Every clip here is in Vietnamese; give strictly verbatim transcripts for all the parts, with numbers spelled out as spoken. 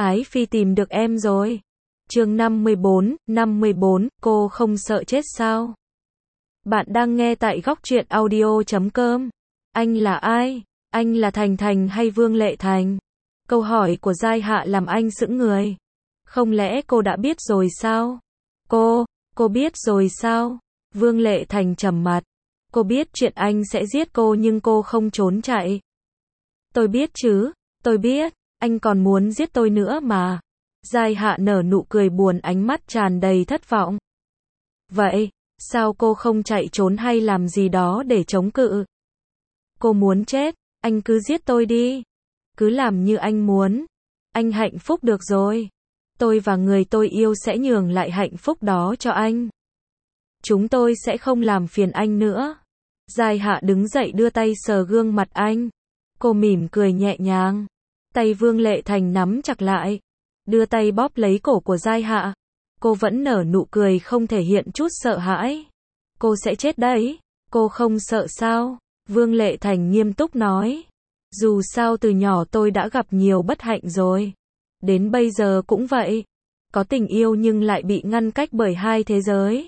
Ái Phi tìm được em rồi. Chương năm mươi bốn, năm mươi bốn, cô không sợ chết sao? Bạn đang nghe tại góc truyện audio chấm com. Anh là ai? Anh là Thành Thành hay Vương Lệ Thành? Câu hỏi của Giai Hạ làm anh sững người. Không lẽ cô đã biết rồi sao? Cô, cô biết rồi sao? Vương Lệ Thành trầm mặt. Cô biết chuyện anh sẽ giết cô nhưng cô không trốn chạy. Tôi biết chứ, tôi biết, anh còn muốn giết tôi nữa mà. Giai Hạ nở nụ cười buồn, ánh mắt tràn đầy thất vọng. Vậy, sao cô không chạy trốn hay làm gì đó để chống cự? Cô muốn chết, anh cứ giết tôi đi. Cứ làm như anh muốn. Anh hạnh phúc được rồi. Tôi và người tôi yêu sẽ nhường lại hạnh phúc đó cho anh. Chúng tôi sẽ không làm phiền anh nữa. Giai Hạ đứng dậy đưa tay sờ gương mặt anh. Cô mỉm cười nhẹ nhàng. Tay Vương Lệ Thành nắm chặt lại. Đưa tay bóp lấy cổ của Giai Hạ. Cô vẫn nở nụ cười không thể hiện chút sợ hãi. Cô sẽ chết đấy. Cô không sợ sao? Vương Lệ Thành nghiêm túc nói. Dù sao từ nhỏ tôi đã gặp nhiều bất hạnh rồi. Đến bây giờ cũng vậy. Có tình yêu nhưng lại bị ngăn cách bởi hai thế giới.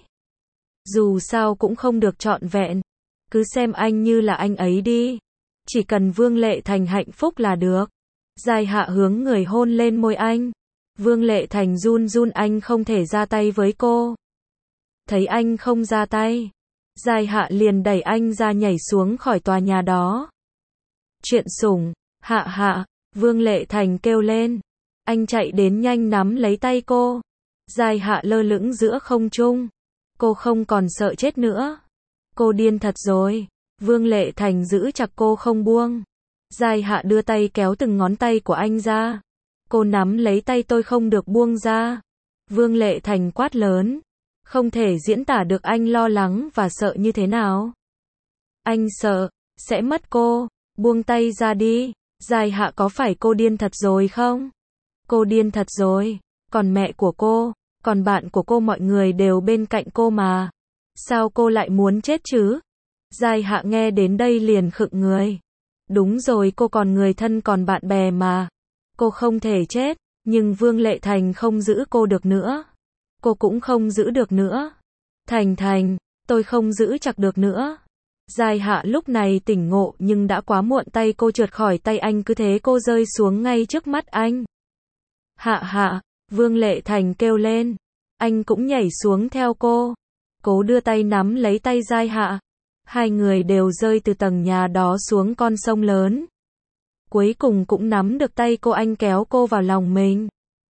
Dù sao cũng không được trọn vẹn. Cứ xem anh như là anh ấy đi. Chỉ cần Vương Lệ Thành hạnh phúc là được. Giai Hạ hướng người hôn lên môi anh. Vương Lệ Thành run run, anh không thể ra tay với cô. Thấy anh không ra tay, Giai Hạ liền đẩy anh ra, nhảy xuống khỏi tòa nhà đó. Chuyện sủng, Hạ Hạ, Vương Lệ Thành kêu lên. Anh chạy đến nhanh nắm lấy tay cô. Giai Hạ lơ lửng giữa không trung. Cô không còn sợ chết nữa. Cô điên thật rồi. Vương Lệ Thành giữ chặt cô không buông. Giai Hạ đưa tay kéo từng ngón tay của anh ra. Cô nắm lấy tay tôi không được buông ra. Vương Lệ Thành quát lớn. Không thể diễn tả được anh lo lắng và sợ như thế nào. Anh sợ, sẽ mất cô. Buông tay ra đi. Giai Hạ, có phải cô điên thật rồi không? Cô điên thật rồi. Còn mẹ của cô, còn bạn của cô, mọi người đều bên cạnh cô mà. Sao cô lại muốn chết chứ? Giai Hạ nghe đến đây liền khựng người. Đúng rồi, cô còn người thân còn bạn bè mà. Cô không thể chết, nhưng Vương Lệ Thành không giữ cô được nữa. Cô cũng không giữ được nữa. Thành Thành, tôi không giữ chặt được nữa. Giai Hạ lúc này tỉnh ngộ nhưng đã quá muộn, tay cô trượt khỏi tay anh, cứ thế cô rơi xuống ngay trước mắt anh. Hạ Hạ, Vương Lệ Thành kêu lên. Anh cũng nhảy xuống theo cô. Cố đưa tay nắm lấy tay Giai Hạ. Hai người đều rơi từ tầng nhà đó xuống con sông lớn. Cuối cùng cũng nắm được tay cô, anh kéo cô vào lòng mình.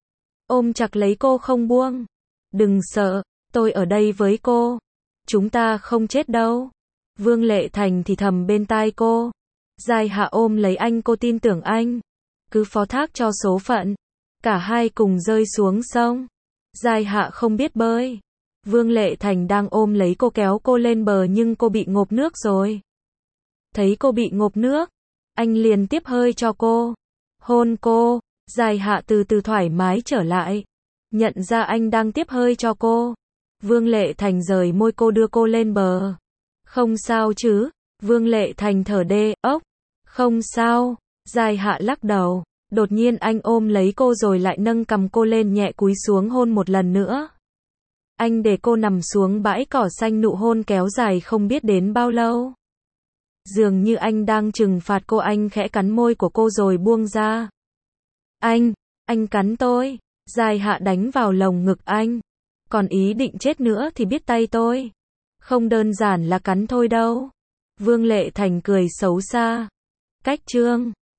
Ôm chặt lấy cô không buông. Đừng sợ, tôi ở đây với cô. Chúng ta không chết đâu. Vương Lệ Thành thì thầm bên tai cô. Giai Hạ ôm lấy anh, cô tin tưởng anh. Cứ phó thác cho số phận. Cả hai cùng rơi xuống sông. Giai Hạ không biết bơi. Vương Lệ Thành đang ôm lấy cô kéo cô lên bờ nhưng cô bị ngộp nước rồi. Thấy cô bị ngộp nước, anh liền tiếp hơi cho cô. Hôn cô. Giai Hạ từ từ thoải mái trở lại. Nhận ra anh đang tiếp hơi cho cô. Vương Lệ Thành rời môi cô, đưa cô lên bờ. Không sao chứ? Vương Lệ Thành thở đê ốc. Không sao. Giai Hạ lắc đầu. Đột nhiên anh ôm lấy cô rồi lại nâng cằm cô lên, nhẹ cúi xuống hôn một lần nữa. Anh để cô nằm xuống bãi cỏ xanh, nụ hôn kéo dài không biết đến bao lâu. Dường như anh đang trừng phạt cô, anh khẽ cắn môi của cô rồi buông ra. Anh, anh cắn tôi. Giai Hạ đánh vào lồng ngực anh. Còn ý định chết nữa thì biết tay tôi. Không đơn giản là cắn thôi đâu. Vương Lệ Thành cười xấu xa. Cách chương